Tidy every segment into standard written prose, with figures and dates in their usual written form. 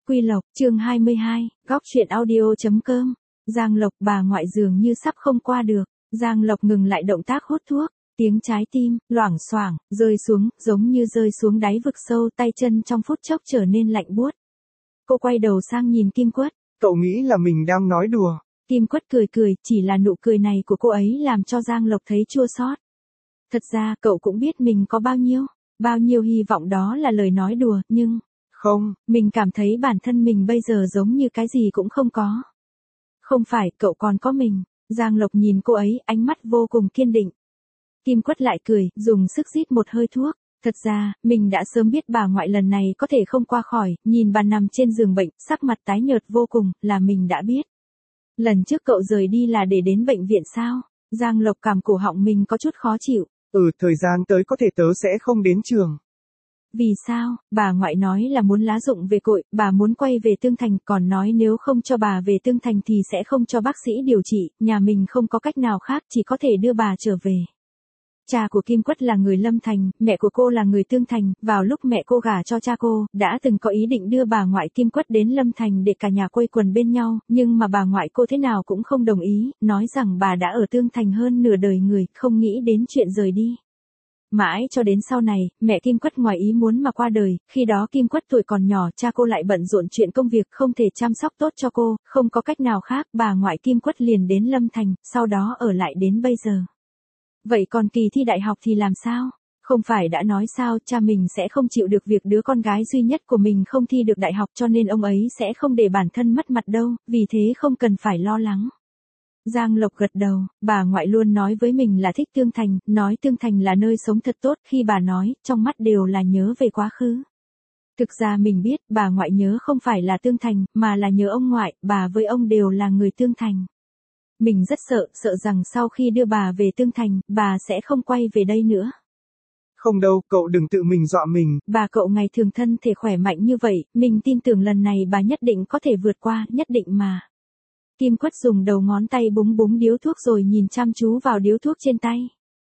Quy Lộc, chương 22, góc truyện audio.com. Giang Lộc bà ngoại dường như sắp không qua được. Giang Lộc ngừng lại động tác hút thuốc. Tiếng trái tim, loảng xoảng, rơi xuống, giống như rơi xuống đáy vực sâu, tay chân trong phút chốc trở nên lạnh buốt. Cô quay đầu sang nhìn Kim Quất. Cậu nghĩ là mình đang nói đùa. Kim Quất cười cười, chỉ là nụ cười này của cô ấy làm cho Giang Lộc thấy chua xót. Thật ra cậu cũng biết mình có bao nhiêu hy vọng đó là lời nói đùa, nhưng... Không, mình cảm thấy bản thân mình bây giờ giống như cái gì cũng không có. Không phải, cậu còn có mình. Giang Lộc nhìn cô ấy, ánh mắt vô cùng kiên định. Kim Quất lại cười, dùng sức rít một hơi thuốc. Thật ra, mình đã sớm biết bà ngoại lần này có thể không qua khỏi, nhìn bà nằm trên giường bệnh, sắc mặt tái nhợt vô cùng, là mình đã biết. Lần trước cậu rời đi là để đến bệnh viện sao? Giang Lộc cảm cổ họng mình có chút khó chịu. Thời gian tới có thể tớ sẽ không đến trường. Vì sao? Bà ngoại nói là muốn lá dụng về cội, bà muốn quay về Tương Thành, còn nói nếu không cho bà về Tương Thành thì sẽ không cho bác sĩ điều trị, nhà mình không có cách nào khác, chỉ có thể đưa bà trở về. Cha của Kim Quất là người Lâm Thành, mẹ của cô là người Tương Thành, vào lúc mẹ cô gả cho cha cô, đã từng có ý định đưa bà ngoại Kim Quất đến Lâm Thành để cả nhà quây quần bên nhau, nhưng mà bà ngoại cô thế nào cũng không đồng ý, nói rằng bà đã ở Tương Thành hơn nửa đời người, không nghĩ đến chuyện rời đi. Mãi cho đến sau này, mẹ Kim Quất ngoài ý muốn mà qua đời, khi đó Kim Quất tuổi còn nhỏ, cha cô lại bận rộn chuyện công việc không thể chăm sóc tốt cho cô, không có cách nào khác, bà ngoại Kim Quất liền đến Lâm Thành, sau đó ở lại đến bây giờ. Vậy còn kỳ thi đại học thì làm sao? Không phải đã nói sao cha mình sẽ không chịu được việc đứa con gái duy nhất của mình không thi được đại học cho nên ông ấy sẽ không để bản thân mất mặt đâu, vì thế không cần phải lo lắng. Giang Lộc gật đầu, bà ngoại luôn nói với mình là thích Tương Thành, nói Tương Thành là nơi sống thật tốt, khi bà nói, trong mắt đều là nhớ về quá khứ. Thực ra mình biết, bà ngoại nhớ không phải là Tương Thành, mà là nhớ ông ngoại, bà với ông đều là người Tương Thành. Mình rất sợ rằng sau khi đưa bà về Tương Thành, bà sẽ không quay về đây nữa. Không đâu, cậu đừng tự mình dọa mình. Bà cậu ngày thường thân thể khỏe mạnh như vậy, mình tin tưởng lần này bà nhất định có thể vượt qua, nhất định mà. Kim Quất dùng đầu ngón tay búng búng điếu thuốc rồi nhìn chăm chú vào điếu thuốc trên tay.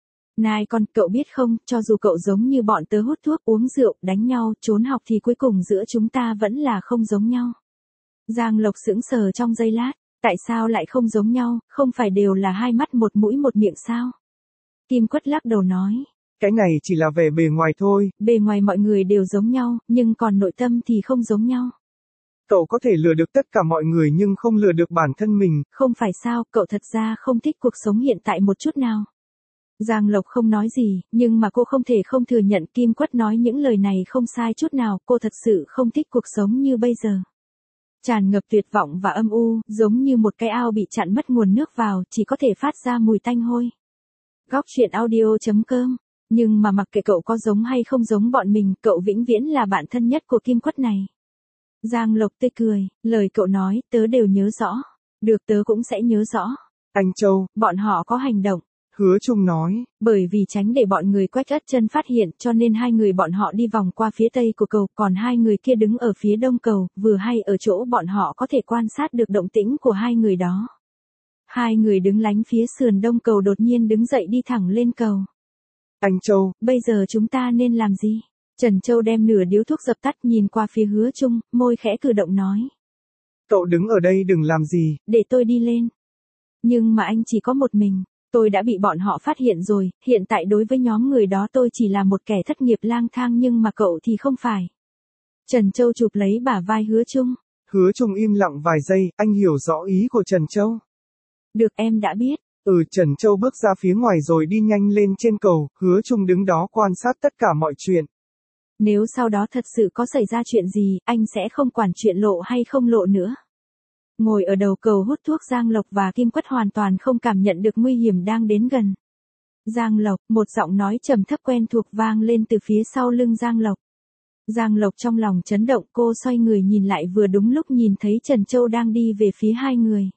Này con, cậu biết không, cho dù cậu giống như bọn tớ hút thuốc, uống rượu, đánh nhau, trốn học thì cuối cùng giữa chúng ta vẫn là không giống nhau. Giang Lộc sững sờ trong giây lát, tại sao lại không giống nhau, không phải đều là hai mắt một mũi một miệng sao? Kim Quất lắc đầu nói. Cái này chỉ là vẻ bề ngoài thôi. Bề ngoài mọi người đều giống nhau, nhưng còn nội tâm thì không giống nhau. Cậu có thể lừa được tất cả mọi người nhưng không lừa được bản thân mình. Không phải sao, cậu thật ra không thích cuộc sống hiện tại một chút nào. Giang Lộc không nói gì, nhưng mà cô không thể không thừa nhận Kim Quất nói những lời này không sai chút nào, cô thật sự không thích cuộc sống như bây giờ. Tràn ngập tuyệt vọng và âm u, giống như một cái ao bị chặn mất nguồn nước vào, chỉ có thể phát ra mùi tanh hôi. Góc truyện audio.com. Nhưng mà mặc kệ cậu có giống hay không giống bọn mình, cậu vĩnh viễn là bạn thân nhất của Kim Quất này. Giang Lộc tươi cười, lời cậu nói, tớ đều nhớ rõ. Được, tớ cũng sẽ nhớ rõ. Anh Châu, bọn họ có hành động. Hứa Trung nói. Bởi vì tránh để bọn người Quách Ất Chân phát hiện cho nên hai người bọn họ đi vòng qua phía tây của cầu, còn hai người kia đứng ở phía đông cầu, vừa hay ở chỗ bọn họ có thể quan sát được động tĩnh của hai người đó. Hai người đứng lánh phía sườn đông cầu đột nhiên đứng dậy đi thẳng lên cầu. Anh Châu, bây giờ chúng ta nên làm gì? Trần Châu đem nửa điếu thuốc dập tắt nhìn qua phía Hứa Trung, môi khẽ cử động nói. Cậu đứng ở đây đừng làm gì. Để tôi đi lên. Nhưng mà anh chỉ có một mình. Tôi đã bị bọn họ phát hiện rồi, hiện tại đối với nhóm người đó tôi chỉ là một kẻ thất nghiệp lang thang nhưng mà cậu thì không phải. Trần Châu chụp lấy bả vai Hứa Trung. Hứa Trung im lặng vài giây, anh hiểu rõ ý của Trần Châu. Được, em đã biết. Trần Châu bước ra phía ngoài rồi đi nhanh lên trên cầu, Hứa Trung đứng đó quan sát tất cả mọi chuyện. Nếu sau đó thật sự có xảy ra chuyện gì, anh sẽ không quản chuyện lộ hay không lộ nữa. Ngồi ở đầu cầu hút thuốc, Giang Lộc và Kim Quất hoàn toàn không cảm nhận được nguy hiểm đang đến gần. Giang Lộc, một giọng nói trầm thấp quen thuộc vang lên từ phía sau lưng Giang Lộc. Giang Lộc trong lòng chấn động, cô xoay người nhìn lại vừa đúng lúc nhìn thấy Trần Châu đang đi về phía hai người.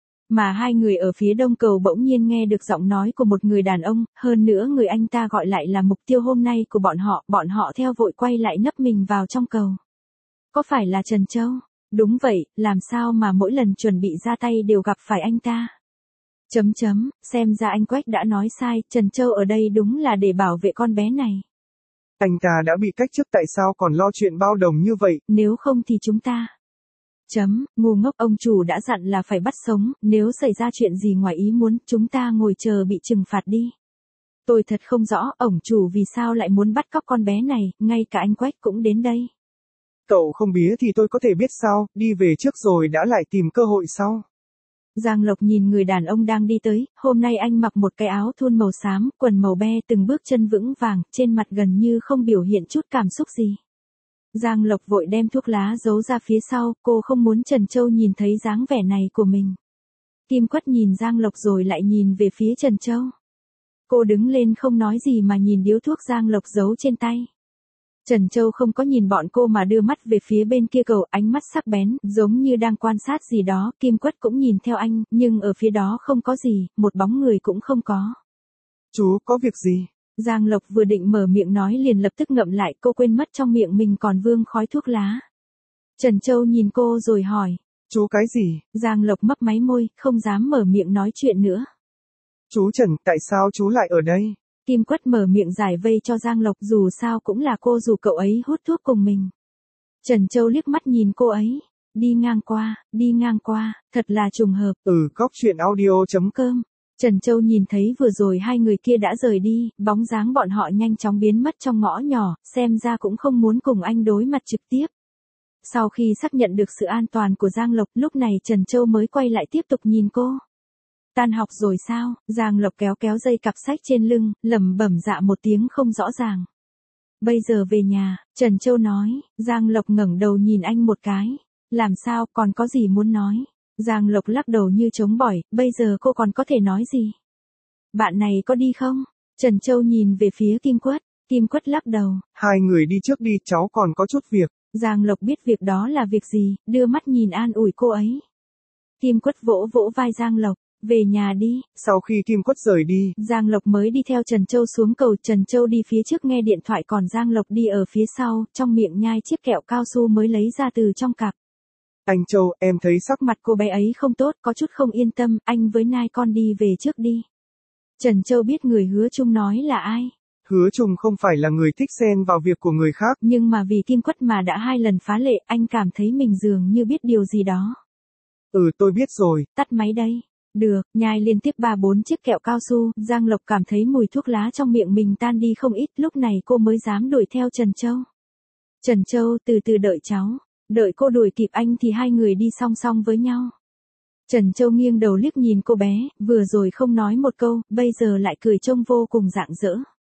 Mà hai người ở phía đông cầu bỗng nhiên nghe được giọng nói của một người đàn ông, hơn nữa người anh ta gọi lại là mục tiêu hôm nay của bọn họ theo vội quay lại nấp mình vào trong cầu. Có phải là Trần Châu? Đúng vậy, làm sao mà mỗi lần chuẩn bị ra tay đều gặp phải anh ta? Xem ra anh Quách đã nói sai, Trần Châu ở đây đúng là để bảo vệ con bé này. Anh ta đã bị cách chức tại sao còn lo chuyện bao đồng như vậy? Nếu không thì chúng ta Ngu ngốc, ông chủ đã dặn là phải bắt sống, nếu xảy ra chuyện gì ngoài ý muốn, chúng ta ngồi chờ bị trừng phạt đi. Tôi thật không rõ, ổng chủ vì sao lại muốn bắt cóc con bé này, ngay cả anh Quách cũng đến đây. Cậu không biết thì tôi có thể biết sao, đi về trước rồi đã lại tìm cơ hội sau. Giang Lộc nhìn người đàn ông đang đi tới, hôm nay anh mặc một cái áo thun màu xám, quần màu be, từng bước chân vững vàng, trên mặt gần như không biểu hiện chút cảm xúc gì. Giang Lộc vội đem thuốc lá giấu ra phía sau, cô không muốn Trần Châu nhìn thấy dáng vẻ này của mình. Kim Quất nhìn Giang Lộc rồi lại nhìn về phía Trần Châu. Cô đứng lên không nói gì mà nhìn điếu thuốc Giang Lộc giấu trên tay. Trần Châu không có nhìn bọn cô mà đưa mắt về phía bên kia cầu, ánh mắt sắc bén, giống như đang quan sát gì đó. Kim Quất cũng nhìn theo anh, nhưng ở phía đó không có gì, một bóng người cũng không có. Chú có việc gì? Giang Lộc vừa định mở miệng nói liền lập tức ngậm lại, cô quên mất trong miệng mình còn vương khói thuốc lá. Trần Châu nhìn cô rồi hỏi. Chú cái gì? Giang Lộc mấp máy môi, không dám mở miệng nói chuyện nữa. Chú Trần, tại sao chú lại ở đây? Kim Quất mở miệng giải vây cho Giang Lộc, dù sao cũng là cô rủ cậu ấy hút thuốc cùng mình. Trần Châu liếc mắt nhìn cô ấy. Đi ngang qua, thật là trùng hợp. Góc chuyện audio.com. Trần Châu nhìn thấy vừa rồi hai người kia đã rời đi, bóng dáng bọn họ nhanh chóng biến mất trong ngõ nhỏ, xem ra cũng không muốn cùng anh đối mặt trực tiếp. Sau khi xác nhận được sự an toàn của Giang Lộc, lúc này Trần Châu mới quay lại tiếp tục nhìn cô. Tan học rồi sao? Giang Lộc kéo kéo dây cặp sách trên lưng, lẩm bẩm dạ một tiếng không rõ ràng. Bây giờ về nhà, Trần Châu nói. Giang Lộc ngẩng đầu nhìn anh một cái. Làm sao, còn có gì muốn nói? Giang Lộc lắc đầu như chống bỏi, bây giờ cô còn có thể nói gì? Bạn này có đi không? Trần Châu nhìn về phía Kim Quất. Kim Quất lắc đầu. Hai người đi trước đi, cháu còn có chút việc. Giang Lộc biết việc đó là việc gì, đưa mắt nhìn an ủi cô ấy. Kim Quất vỗ vỗ vai Giang Lộc. Về nhà đi. Sau khi Kim Quất rời đi, Giang Lộc mới đi theo Trần Châu xuống cầu. Trần Châu đi phía trước nghe điện thoại, còn Giang Lộc đi ở phía sau, trong miệng nhai chiếc kẹo cao su mới lấy ra từ trong cặp. Anh Châu, em thấy sắc mặt cô bé ấy không tốt, có chút không yên tâm, anh với Nai con đi về trước đi. Trần Châu biết người Hứa Trung nói là ai. Hứa Trung không phải là người thích xen vào việc của người khác. Nhưng mà vì Kim Quất mà đã 2 lần phá lệ, anh cảm thấy mình dường như biết điều gì đó. Tôi biết rồi. Tắt máy đây. Được, nhai liên tiếp 3-4 chiếc kẹo cao su, Giang Lộc cảm thấy mùi thuốc lá trong miệng mình tan đi không ít, lúc này cô mới dám đuổi theo Trần Châu. Trần Châu, từ từ đợi cháu. Đợi cô đuổi kịp anh thì hai người đi song song với nhau. Trần Châu nghiêng đầu liếc nhìn cô bé, vừa rồi không nói một câu, bây giờ lại cười trông vô cùng rạng rỡ.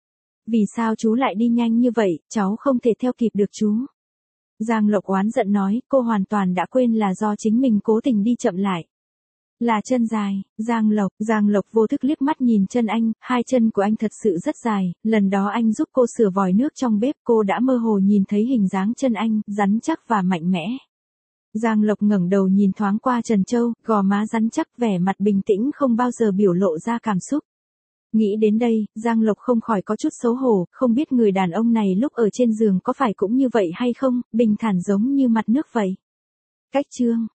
Vì sao chú lại đi nhanh như vậy, cháu không thể theo kịp được chú. Giang Lộc oán giận nói, cô hoàn toàn đã quên là do chính mình cố tình đi chậm lại. Là chân dài, Giang Lộc vô thức liếc mắt nhìn chân anh, hai chân của anh thật sự rất dài, lần đó anh giúp cô sửa vòi nước trong bếp, cô đã mơ hồ nhìn thấy hình dáng chân anh, rắn chắc và mạnh mẽ. Giang Lộc ngẩng đầu nhìn thoáng qua Trần Châu, gò má rắn chắc, vẻ mặt bình tĩnh không bao giờ biểu lộ ra cảm xúc. Nghĩ đến đây, Giang Lộc không khỏi có chút xấu hổ, không biết người đàn ông này lúc ở trên giường có phải cũng như vậy hay không, bình thản giống như mặt nước vậy. Cách chương